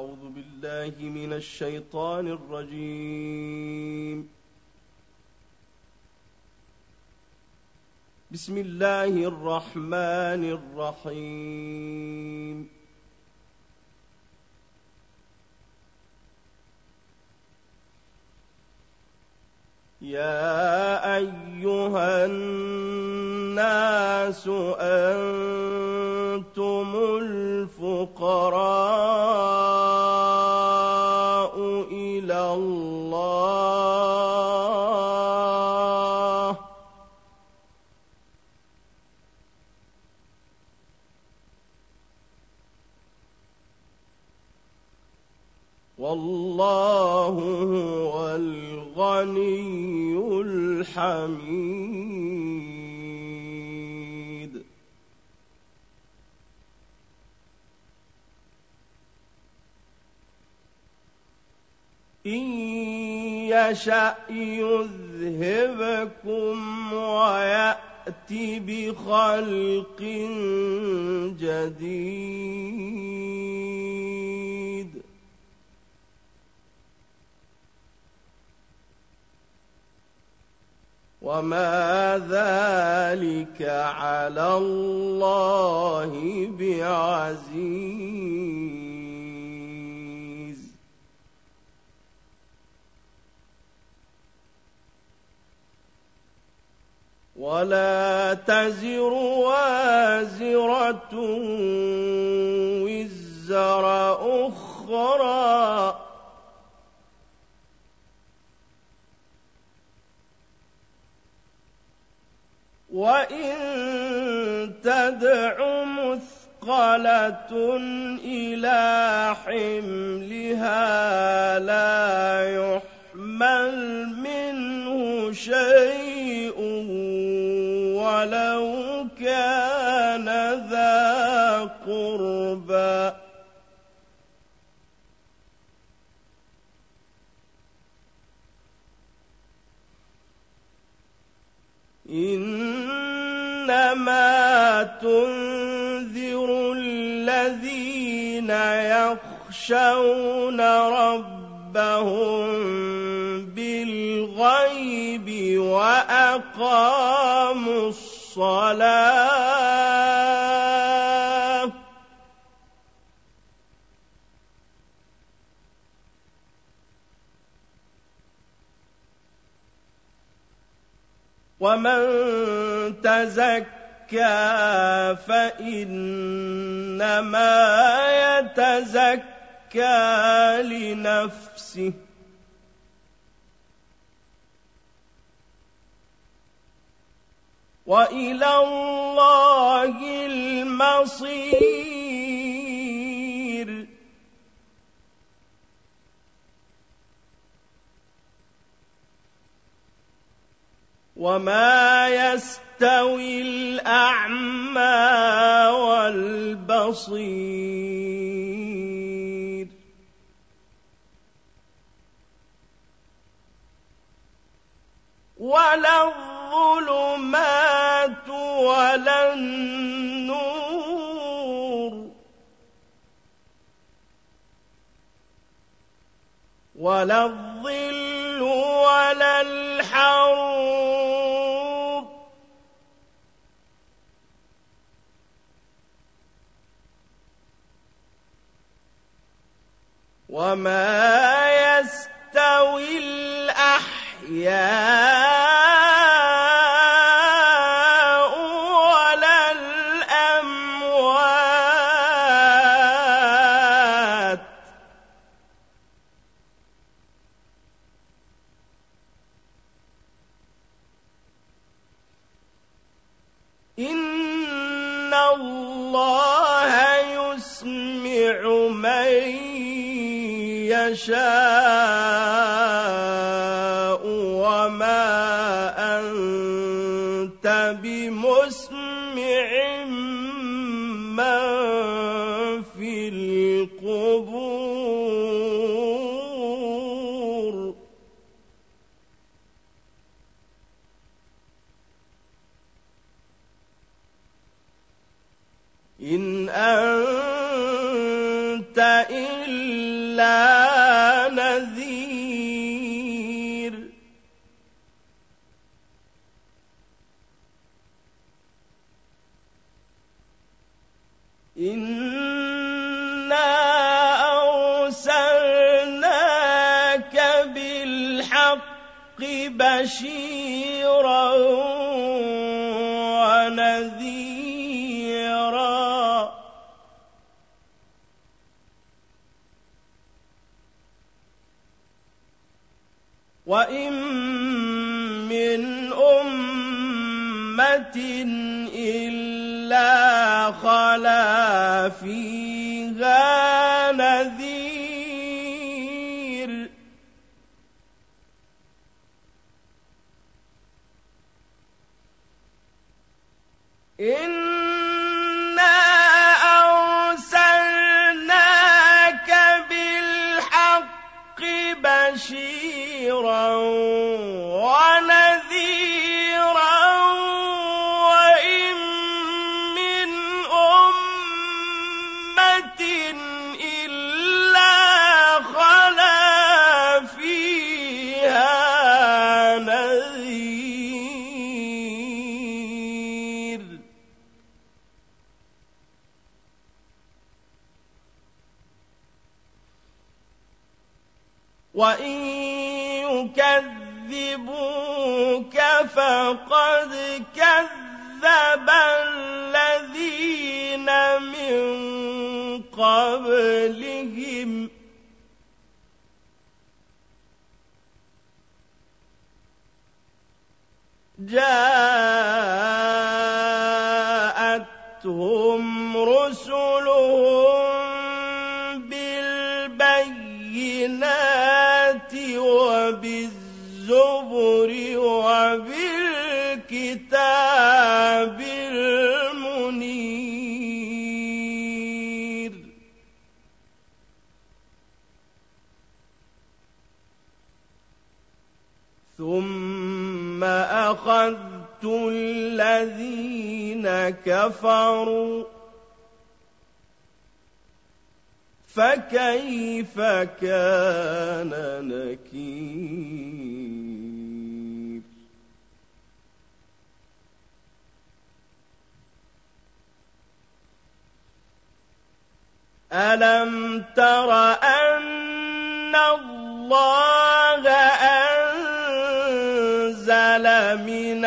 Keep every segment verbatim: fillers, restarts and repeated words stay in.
أعوذ بالله من الشيطان الرجيم. بسم الله الرحمن الرحيم. يا أيها الناس أنتم الفقراء إلى الله والله هو الغني الحميد. إن يشأ يذهبكم ويأت بخلق جديد وما ذلك على الله بعزيز. ولا تزر وازرة وزر أخرى وإن تدع مثقلة إلى حملها لا يحمل منه شيء ولو كان ذا قربى إنما تنذر الذين يخشون ربهم بالغيب وأقاموا الصلاة ومن تزكى فإنما يتزكى لنفسه وإلى الله المصير. وما يستوي الأعمى والبصير ولا الظلمات ولا النور ولا الظل ولا الحرور وما يستوي الأحياء ولا الأموات إن الله يسمع من يشاء وما أنت بمسمع من في القبور إن أنت إلا إِلَّا نَذِيرٌ إِنَّا أَرْسَلْنَاكَ بِالْحَقِّ بَشِيرًا وَنَذِيرًا وَإِن مِّنْ أُمَّةٍ إِلَّا خَلَا فِيهَا نَذِيرٌ إِنَّا أَرْسَلْنَاكَ بِالْحَقِّ بَشِيرًا وَنَذِيرًا وَإِن مِّنْ أُمَّةٍ إِلَّا خَلَا فِيهَا نَذِيرٌ وَإِن يُكَذِّبُوكَ فَقَدْ كَذَّبَ الَّذِينَ مِن قَبْلِهِمْ جَاءَتْهُمْ رُسُلُهُم بِالْبَيِّنَاتِ وَبِالزُّبُرِ وَبِالْكِتَابِ الْمُنِيرِ ثُمَّ أَخَذْتُ الَّذِينَ كَفَرُوا فَكَيْفَ كَانَ نَكِيرِ أَلَمْ تَرَ أَنَّ اللَّهَ أَنزَلَ مِنَ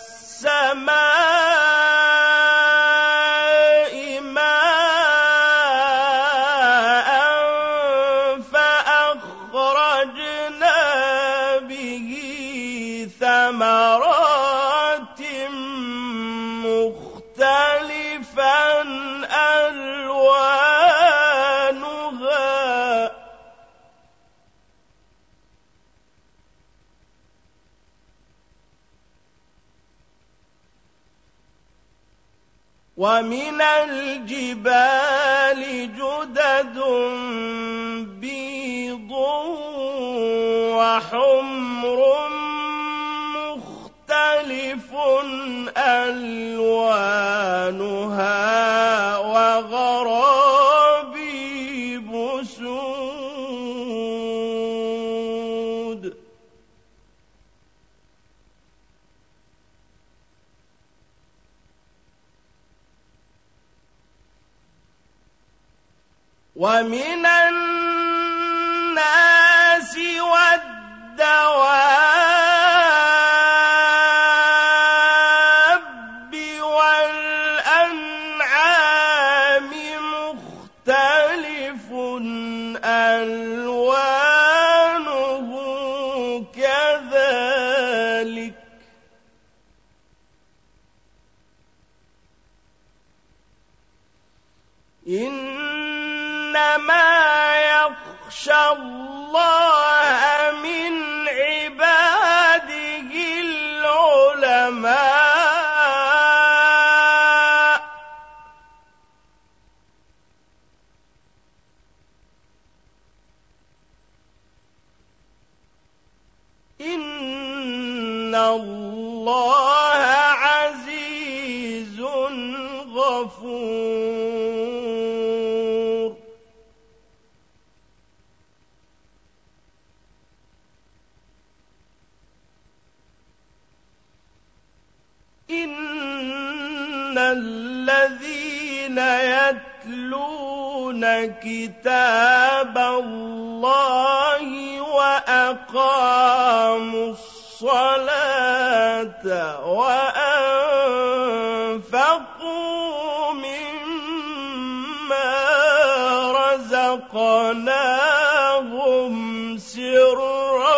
السَّمَاءِ مَاءً فَأَخْرَجْنَا بِهِ ثَمَرَاتٍ مُخْتَلِفًا أَلْوَانُهَا وَمِنَ الْجِبَالِ جُدَدٌ بِيضٌ وَحُمْرٌ مُخْتَلِفٌ أَلْوَانُهَا وَغَرَابِيبُ سُودٌ وَمِنَ النَّاسِ وَالدَّوَابِّ وَالْأَنْعَامِ مُخْتَلِفٌ أَلْوَانُهُ كَذَٰلِكَ إِنَّمَا يَخْشَى اللَّهَ مِنْ عِبَادِهِ الْعُلَمَاءُ إِنَّ اللَّهَ عَزِيزٌ غَفُورٌ إِنَّ الَّذِينَ يَتْلُونَ كِتَابَ اللَّهِ وَأَقَامُوا الصَّلَاةَ وَأَنفَقُوا مِمَّا رَزَقْنَاهُمْ سِرًّا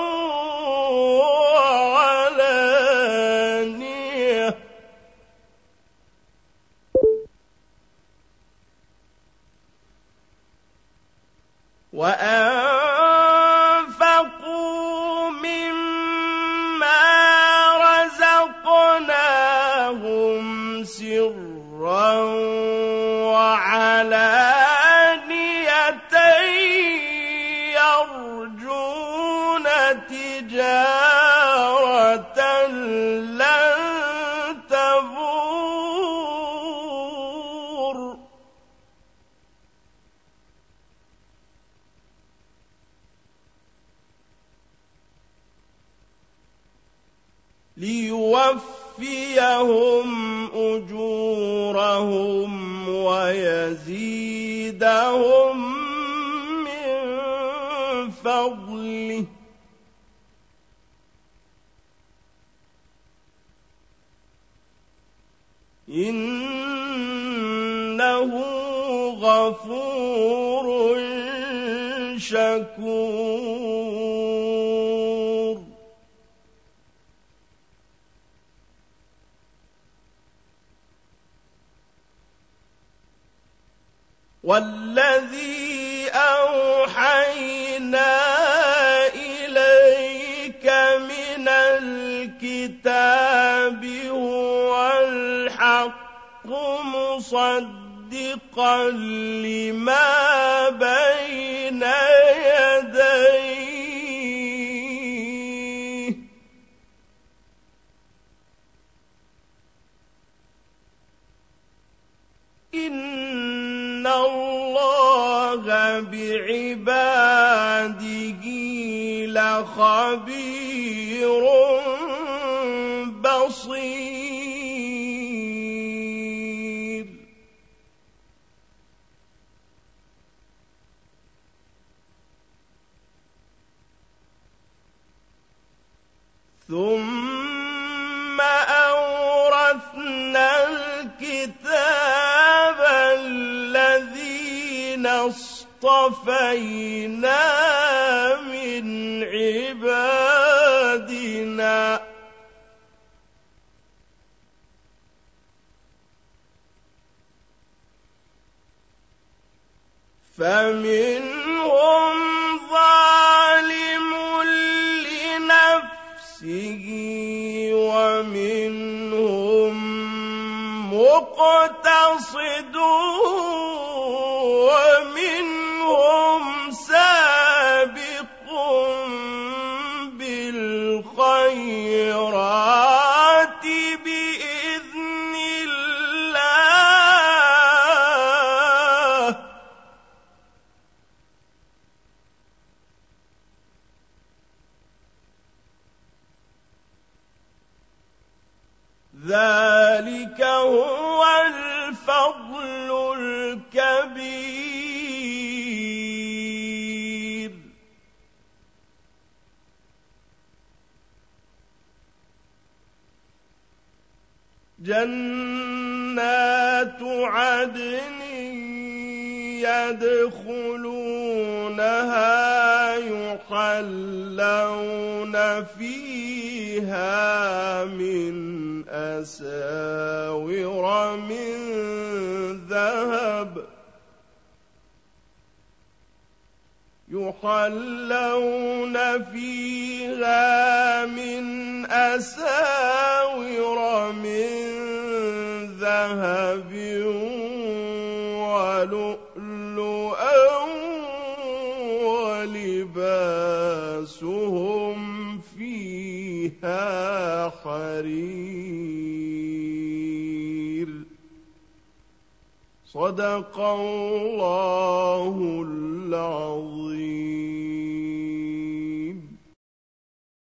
وَعَلَانِيَةً وَأَنفَقُوا مِمَّا رَزَقْنَاهُمْ سِرًّا وَعَلَانِيَةً يَرْجُونَ تِجَارَةً لَّن تَبُورَ لِيُوَفِّيَهُمْ أُجُورَهُمْ وَيَزِيدَهُم مِّن فَضْلِهِ ۚ إِنَّهُ غَفُورٌ شَكُورٌ. وَالَّذِي أَوْحَيْنَا إِلَيْكَ مِنَ الْكِتَابِ هُوَ الْحَقُّ مُصَدِّقًا لِّمَا بَيْنَ يَدَيْهِ ۗ إِنَّ اللَّهَ بِعِبَادِهِ لَخَبِيرٌ بَصِيرٌ. ثُمَّ أَوْرَثْنَا الْكِتَابَ الَّذِينَ اصْطَفَيْنَا مِنْ عِبَادِنَا ۖ فَمِنْهُمْ ظَالِمٌ لِّنَفْسِهِ وَمِنْهُم مُّقْتَصِدٌ وَمِنْهُمْ سَابِقٌ بِالْخَيْرَاتِ بِإِذْنِ اللَّهِ ۚ ذَلِكَ هُوَ الْفَضْلُ الْكَبِيرُ. جَنَّاتُ عَدْنٍ يَدْخُلُونَهَا يُحَلَّوْنَ فِيهَا مِنْ أَسَاوِرَ مِن ذَهَبٍ يُحَلَّوْنَ فِيهَا مِنْ أَسَاوِرَ مِن ذَهَبٍ وَلُؤْلُؤًا وَلِبَاسُهُمْ فِيهَا حَرِيرٌ. صدق الله العظيم.